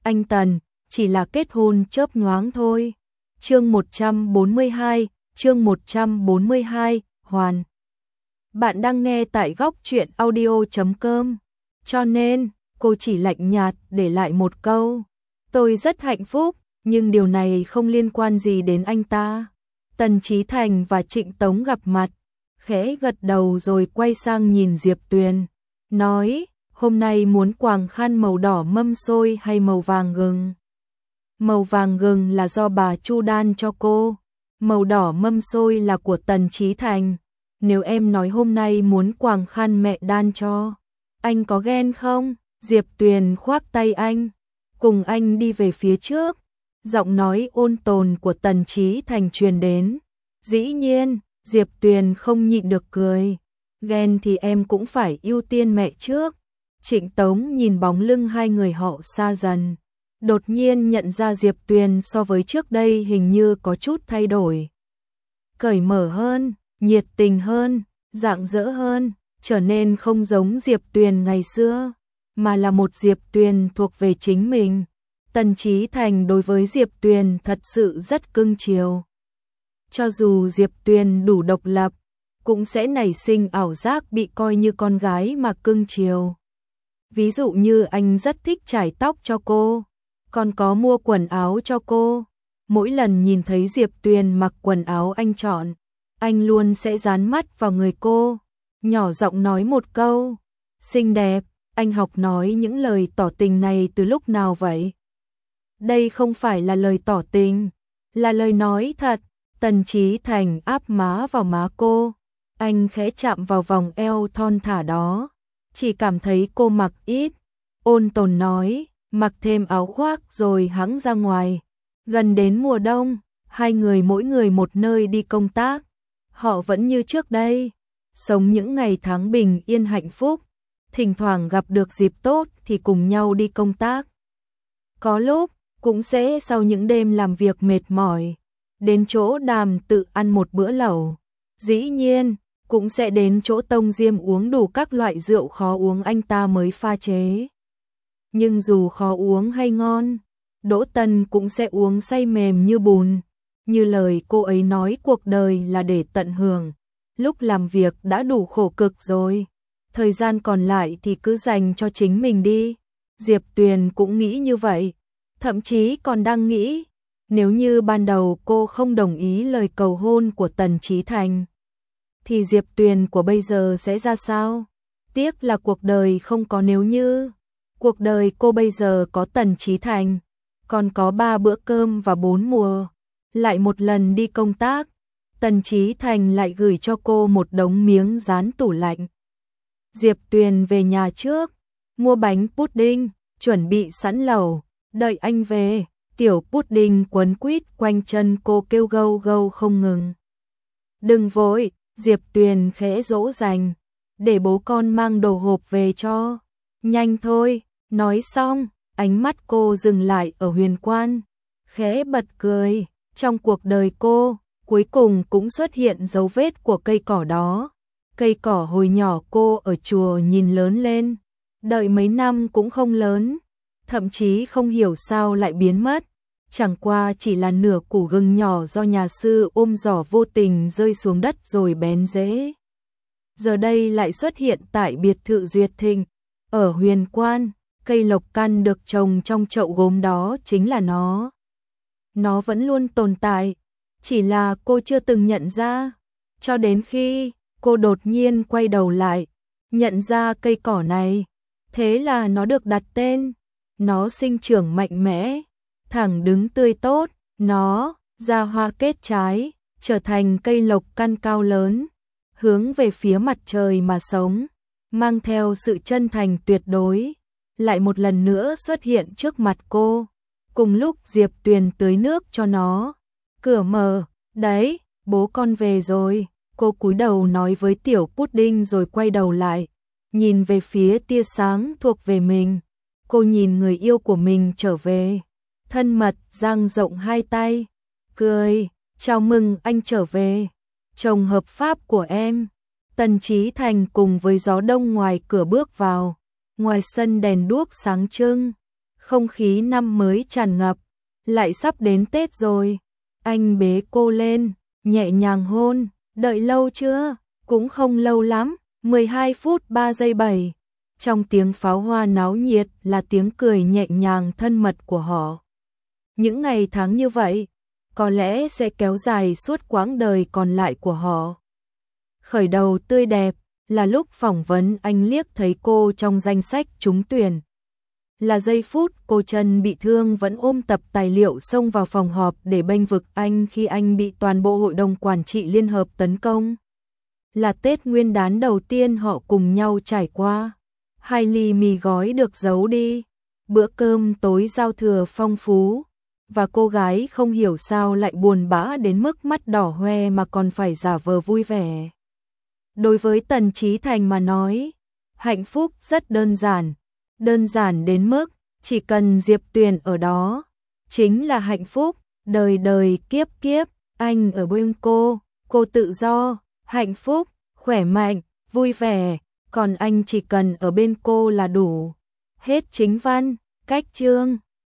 anh Tần, chỉ là kết hôn chớp nhoáng thôi. Chương 142, Hoàn. Bạn đang nghe tại góc truyện audio.com. Cho nên, cô chỉ lạnh nhạt để lại một câu. Tôi rất hạnh phúc, nhưng điều này không liên quan gì đến anh ta. Tần Chí Thành và Trịnh Tống gặp mặt, khẽ gật đầu rồi quay sang nhìn Diệp Tuyền, nói, hôm nay muốn quàng khăn màu đỏ mâm xôi hay màu vàng gừng? Màu vàng gừng là do bà Chu đan cho cô, màu đỏ mâm xôi là của Tần Chí Thành. Nếu em nói hôm nay muốn quàng khăn mẹ đan cho, anh có ghen không? Diệp Tuyền khoác tay anh, cùng anh đi về phía trước. Giọng nói ôn tồn của Tần Chí Thành truyền đến. Dĩ nhiên, Diệp Tuyền không nhịn được cười. Ghen thì em cũng phải ưu tiên mẹ trước. Trịnh Tống nhìn bóng lưng hai người họ xa dần, đột nhiên nhận ra Diệp Tuyền so với trước đây hình như có chút thay đổi. Cởi mở hơn, nhiệt tình hơn, rạng rỡ hơn, trở nên không giống Diệp Tuyền ngày xưa, mà là một Diệp Tuyền thuộc về chính mình. Tần Chí Thành đối với Diệp Tuyền thật sự rất cưng chiều. Cho dù Diệp Tuyền đủ độc lập, cũng sẽ nảy sinh ảo giác bị coi như con gái mà cưng chiều. Ví dụ như anh rất thích chải tóc cho cô, còn có mua quần áo cho cô. Mỗi lần nhìn thấy Diệp Tuyền mặc quần áo anh chọn, anh luôn sẽ dán mắt vào người cô, nhỏ giọng nói một câu, xinh đẹp. Anh học nói những lời tỏ tình này từ lúc nào vậy? Đây không phải là lời tỏ tình, là lời nói thật. Tần Chí Thành áp má vào má cô, anh khẽ chạm vào vòng eo thon thả đó, chỉ cảm thấy cô mặc ít, ôn tồn nói, mặc thêm áo khoác rồi hẵng ra ngoài. Gần đến mùa đông, hai người mỗi người một nơi đi công tác, họ vẫn như trước đây, sống những ngày tháng bình yên hạnh phúc, thỉnh thoảng gặp được dịp tốt thì cùng nhau đi công tác. Có lúc, cũng sẽ sau những đêm làm việc mệt mỏi, đến chỗ Đàm tự ăn một bữa lẩu. Dĩ nhiên, cũng sẽ đến chỗ Tông Diêm uống đủ các loại rượu khó uống anh ta mới pha chế. Nhưng dù khó uống hay ngon, Đỗ Tân cũng sẽ uống say mềm như bùn. Như lời cô ấy nói, cuộc đời là để tận hưởng, lúc làm việc đã đủ khổ cực rồi, thời gian còn lại thì cứ dành cho chính mình đi. Diệp Tuyền cũng nghĩ như vậy, thậm chí còn đang nghĩ, nếu như ban đầu cô không đồng ý lời cầu hôn của Tần Chí Thành, thì Diệp Tuyền của bây giờ sẽ ra sao? Tiếc là cuộc đời không có nếu như. Cuộc đời cô bây giờ có Tần Chí Thành, còn có 3 bữa cơm và 4 mùa, lại một lần đi công tác, Tần Chí Thành lại gửi cho cô một đống miếng dán tủ lạnh. Diệp Tuyền về nhà trước, mua bánh pudding, chuẩn bị sẵn lẩu, đợi anh về. Tiểu pudding quấn quýt quanh chân cô kêu gâu gâu không ngừng. Đừng vội, Diệp Tuyền khẽ dỗ dành, để bố con mang đồ hộp về cho. Nhanh thôi, nói xong, ánh mắt cô dừng lại ở Huyền Quan, khẽ bật cười. Trong cuộc đời cô, cuối cùng cũng xuất hiện dấu vết của cây cỏ đó. Cây cỏ hồi nhỏ cô ở chùa nhìn lớn lên, đợi mấy năm cũng không lớn, thậm chí không hiểu sao lại biến mất. Chẳng qua chỉ là nửa củ gừng nhỏ do nhà sư ôm giỏ vô tình rơi xuống đất rồi bén rễ. Giờ đây lại xuất hiện tại biệt thự Duyệt Thịnh, ở Huyền Quan. Cây lộc căn được trồng trong chậu gốm đó chính là nó. Nó vẫn luôn tồn tại, chỉ là cô chưa từng nhận ra, cho đến khi cô đột nhiên quay đầu lại, nhận ra cây cỏ này. Thế là nó được đặt tên, nó sinh trưởng mạnh mẽ, thẳng đứng tươi tốt, nó ra hoa kết trái, trở thành cây lộc căn cao lớn, hướng về phía mặt trời mà sống, mang theo sự chân thành tuyệt đối, lại một lần nữa xuất hiện trước mặt cô. Cùng lúc Diệp Tuyền tưới nước cho nó, cửa mở, đấy, bố con về rồi. Cô cúi đầu nói với tiểu pudding rồi quay đầu lại, nhìn về phía tia sáng thuộc về mình. Cô nhìn người yêu của mình trở về, thân mật dang rộng hai tay, cười, chào mừng anh trở về, chồng hợp pháp của em. Tần Chí Thành cùng với gió đông ngoài cửa bước vào, ngoài sân đèn đuốc sáng trưng, Không khí năm mới tràn ngập, lại sắp đến Tết rồi. Anh bế cô lên, nhẹ nhàng hôn, đợi lâu chưa? Cũng không lâu lắm, 12 phút 3 giây 7. Trong tiếng pháo hoa náo nhiệt là tiếng cười nhẹ nhàng thân mật của họ. Những ngày tháng như vậy, có lẽ sẽ kéo dài suốt quãng đời còn lại của họ. Khởi đầu tươi đẹp, là lúc phỏng vấn anh liếc thấy cô trong danh sách trúng tuyển. Là giây phút cô Trân bị thương vẫn ôm tập tài liệu xông vào phòng họp để bênh vực anh khi anh bị toàn bộ hội đồng quản trị liên hợp tấn công. Là Tết Nguyên đán đầu tiên họ cùng nhau trải qua. 2 ly mì gói được giấu đi, bữa cơm tối giao thừa phong phú, và cô gái không hiểu sao lại buồn bã đến mức mắt đỏ hoe mà còn phải giả vờ vui vẻ. Đối với Tần Chí Thành mà nói, hạnh phúc rất đơn giản đến mức chỉ cần Diệp Tuyền ở đó, chính là hạnh phúc, đời đời kiếp kiếp, anh ở bên cô tự do, hạnh phúc, khỏe mạnh, vui vẻ, còn anh chỉ cần ở bên cô là đủ. Hết chính văn, cách chương.